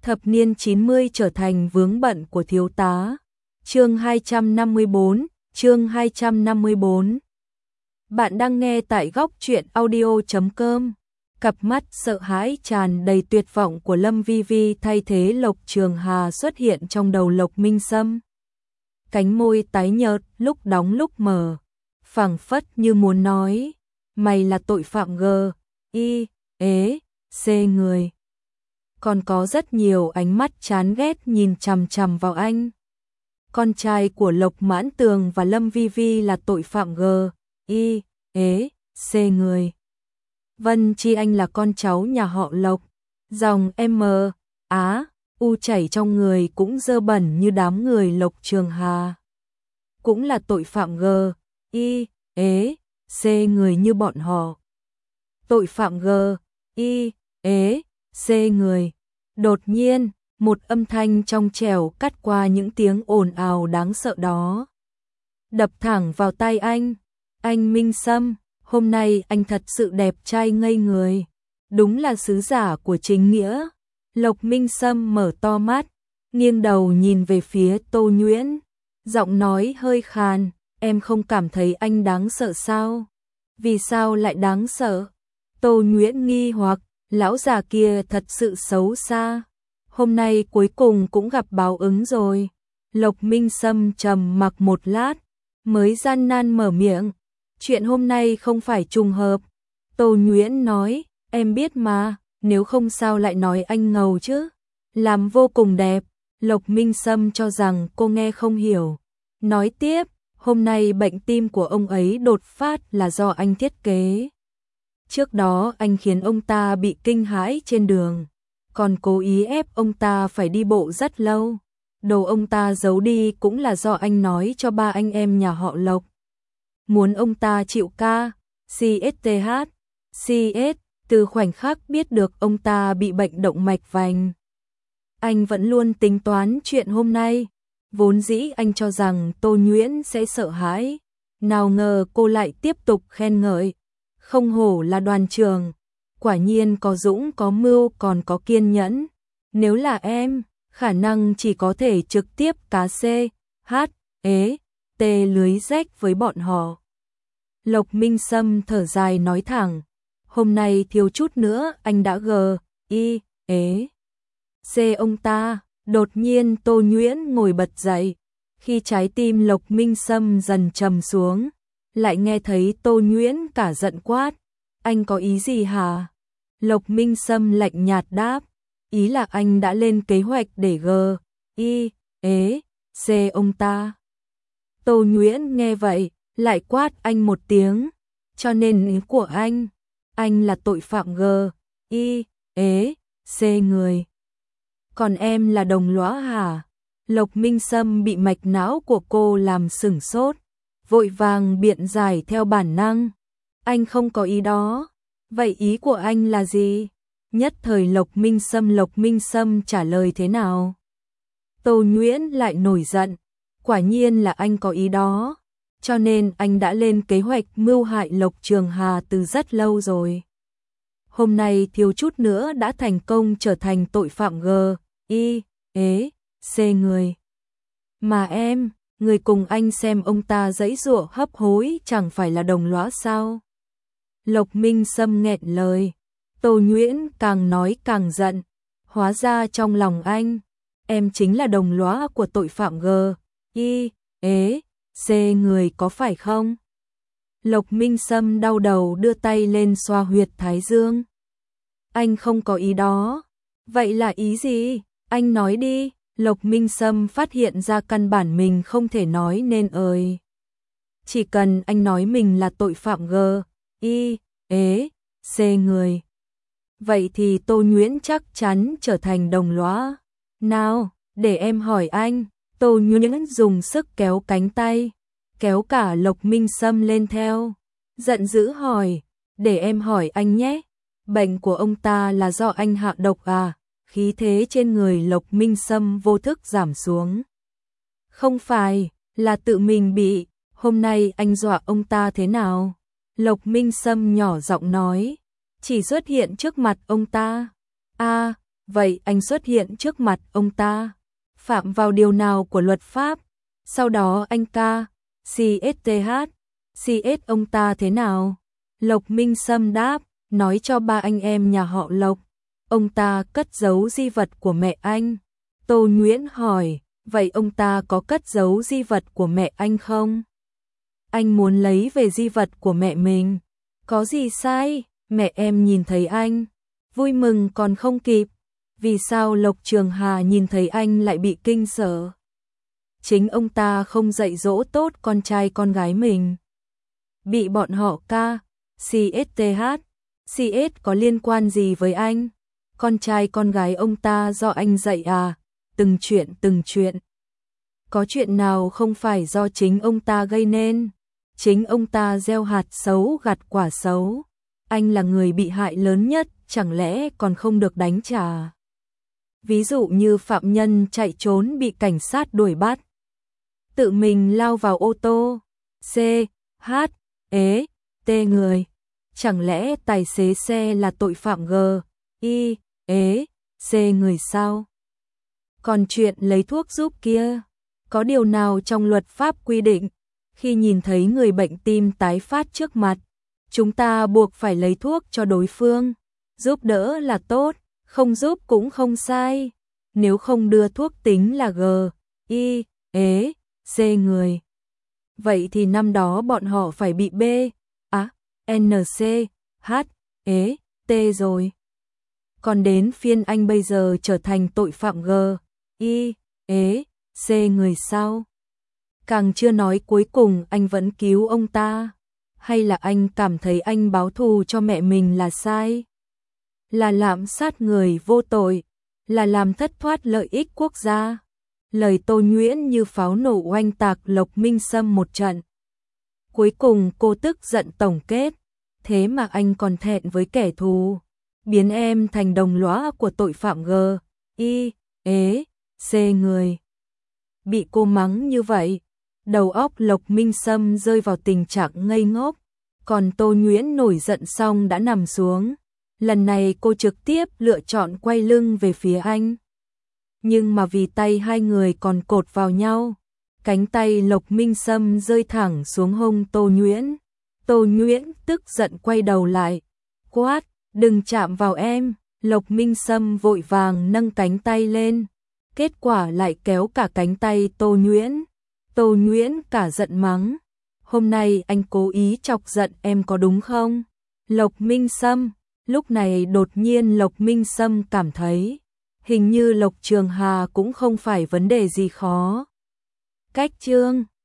Thập niên 90 trở thành vướng bận của thiếu tá. Chương 254, chương 254. Bạn đang nghe tại góc truyện audio.com. Cặp mắt sợ hãi tràn đầy tuyệt vọng của Lâm Vi Vi thay thế Lộc Trường Hà xuất hiện trong đầu Lộc Minh Sâm. Cánh môi tái nhợt, lúc đóng lúc mở, phảng phất như muốn nói, mày là tội phạm G, I, ế, C người. Còn có rất nhiều ánh mắt chán ghét nhìn chằm chằm vào anh. Con trai của Lộc Mãn Tường và Lâm Vi Vi là tội phạm G, I, ế, C người. Vân Chi Anh là con cháu nhà họ Lộc, dòng M, Á, U chảy trong người cũng dơ bẩn như đám người Lộc Trường Hà. Cũng là tội phạm G, I, ế, C người như bọn họ. Tội phạm G, I, ế, C người. Đột nhiên, một âm thanh trong trẻo cắt qua những tiếng ồn ào đáng sợ đó. Đập thẳng vào tai anh. Anh Minh Sâm, hôm nay anh thật sự đẹp trai ngây người. Đúng là sứ giả của chính nghĩa. Lộc Minh Sâm mở to mắt, nghiêng đầu nhìn về phía Tô Nhuyễn. Giọng nói hơi khàn, em không cảm thấy anh đáng sợ sao? Vì sao lại đáng sợ? Tô Nhuyễn nghi hoặc, lão già kia thật sự xấu xa. Hôm nay cuối cùng cũng gặp báo ứng rồi. Lộc Minh Sâm trầm mặc một lát, mới gian nan mở miệng. Chuyện hôm nay không phải trùng hợp. Tô Nhuyễn nói, em biết mà, nếu không sao lại nói anh ngầu chứ. Làm vô cùng đẹp. Lộc Minh Sâm cho rằng cô nghe không hiểu. Nói tiếp, hôm nay bệnh tim của ông ấy đột phát là do anh thiết kế. Trước đó anh khiến ông ta bị kinh hãi trên đường, còn cố ý ép ông ta phải đi bộ rất lâu. Đồ ông ta giấu đi cũng là do anh nói cho ba anh em nhà họ Lộc. Muốn ông ta chịu ca, CSTH, CS, từ khoảnh khắc biết được ông ta bị bệnh động mạch vành. Anh vẫn luôn tính toán chuyện hôm nay. Vốn dĩ anh cho rằng Tô Nhuyễn sẽ sợ hãi. Nào ngờ cô lại tiếp tục khen ngợi. Không hổ là đoàn trường. Quả nhiên có dũng có mưu còn có kiên nhẫn. Nếu là em, khả năng chỉ có thể trực tiếp cá C, H, ế, T lưới rách với bọn họ. Lộc Minh Sâm thở dài nói thẳng. Hôm nay thiếu chút nữa anh đã G, I, ế, C ông ta. Đột nhiên Tô Nhuyễn ngồi bật dậy. Khi trái tim Lộc Minh Sâm dần trầm xuống, lại nghe thấy Tô Nhuyễn cả giận quát. Anh có ý gì hả? Lộc Minh Sâm lạnh nhạt đáp. Ý là anh đã lên kế hoạch để G, I, ế, C ông ta. Tô Nhuyễn nghe vậy, lại quát anh một tiếng. Cho nên ý của anh là tội phạm G, I, ế, C người. Còn em là đồng lõa hả? Lộc Minh Sâm bị mạch não của cô làm sửng sốt, vội vàng biện giải theo bản năng. Anh không có ý đó. Vậy ý của anh là gì? Nhất thời Lộc Minh Sâm trả lời thế nào? Tô Nhuyễn lại nổi giận. Quả nhiên là anh có ý đó. Cho nên anh đã lên kế hoạch mưu hại Lộc Trường Hà từ rất lâu rồi. Hôm nay thiếu chút nữa đã thành công trở thành tội phạm G, I, ế, C người. Mà em, người cùng anh xem ông ta giãy giụa hấp hối chẳng phải là đồng lõa sao? Lộc Minh Sâm nghẹn lời. Tô Nhuyễn càng nói càng giận. Hóa ra trong lòng anh, em chính là đồng lõa của tội phạm G, I, ế, C người có phải không? Lộc Minh Sâm đau đầu đưa tay lên xoa huyệt thái dương. Anh không có ý đó. Vậy là ý gì? Anh nói đi. Lộc Minh Sâm phát hiện ra căn bản mình không thể nói nên ơi. Chỉ cần anh nói mình là tội phạm G, I, ế, C người. Vậy thì Tô Nhuyễn chắc chắn trở thành đồng lõa. Nào, để em hỏi anh. Tô Nhuyễn dùng sức kéo cánh tay, kéo cả Lộc Minh Sâm lên theo. Giận dữ hỏi, để em hỏi anh nhé. Bệnh của ông ta là do anh hạ độc à? Khí thế trên người Lộc Minh Sâm vô thức giảm xuống. Không phải, là tự mình bị. Hôm nay anh dọa ông ta thế nào? Lộc Minh Sâm nhỏ giọng nói. Chỉ xuất hiện trước mặt ông ta. À, Vậy anh xuất hiện trước mặt ông ta, phạm vào điều nào của luật pháp? Sau đó anh ca, CSTH, ông ta thế nào? Lộc Minh Sâm đáp, nói cho ba anh em nhà họ Lộc, ông ta cất giấu di vật của mẹ anh. Tô Nhuyễn hỏi, vậy ông ta có cất giấu di vật của mẹ anh không? Anh muốn lấy về di vật của mẹ mình. Có gì sai? Mẹ em nhìn thấy anh, vui mừng còn không kịp. Vì sao Lộc Trường Hà nhìn thấy anh lại bị kinh sợ? Chính ông ta không dạy dỗ tốt con trai con gái mình. Bị bọn họ ca, CSTH, CS có liên quan gì với anh? Con trai con gái ông ta do anh dạy à? Từng chuyện. Có chuyện nào không phải do chính ông ta gây nên? Chính ông ta gieo hạt xấu gặt quả xấu. Anh là người bị hại lớn nhất, chẳng lẽ còn không được đánh trả? Ví dụ như phạm nhân chạy trốn bị cảnh sát đuổi bắt, tự mình lao vào ô tô, C, H, ế, T người. Chẳng lẽ tài xế xe là tội phạm G, I, ế, C người sao? Còn chuyện lấy thuốc giúp kia, có điều nào trong luật pháp quy định, khi nhìn thấy người bệnh tim tái phát trước mặt, chúng ta buộc phải lấy thuốc cho đối phương? Giúp đỡ là tốt, không giúp cũng không sai. Nếu không đưa thuốc tính là G, I, ế, C người. Vậy thì năm đó bọn họ phải bị B, N, C, H, ế, T rồi. Còn đến phiên anh bây giờ trở thành tội phạm G, I, ế, C người sao? Càng chưa nói cuối cùng anh vẫn cứu ông ta. Hay là anh cảm thấy anh báo thù cho mẹ mình là sai? Là lạm sát người vô tội, là làm thất thoát lợi ích quốc gia. Lời Tô Nhuyễn như pháo nổ oanh tạc Lộc Minh Sâm một trận. Cuối cùng cô tức giận tổng kết, thế mà anh còn thẹn với kẻ thù, biến em thành đồng lõa của tội phạm G, I, ế, C người. Bị cô mắng như vậy, đầu óc Lộc Minh Sâm rơi vào tình trạng ngây ngốc, còn Tô Nhuyễn nổi giận xong đã nằm xuống. Lần này cô trực tiếp lựa chọn quay lưng về phía anh. Nhưng mà vì tay hai người còn cột vào nhau, cánh tay Lộc Minh Sâm rơi thẳng xuống hông Tô Nhuyễn. Tô Nhuyễn tức giận quay đầu lại, quát, đừng chạm vào em. Lộc Minh Sâm vội vàng nâng cánh tay lên, kết quả lại kéo cả cánh tay Tô Nhuyễn. Tô Nhuyễn cả giận mắng, hôm nay anh cố ý chọc giận em có đúng không? Lộc Minh Sâm. Lúc này đột nhiên Lộc Minh Sâm cảm thấy, hình như Lộc Trường Hà cũng không phải vấn đề gì khó. Cách chương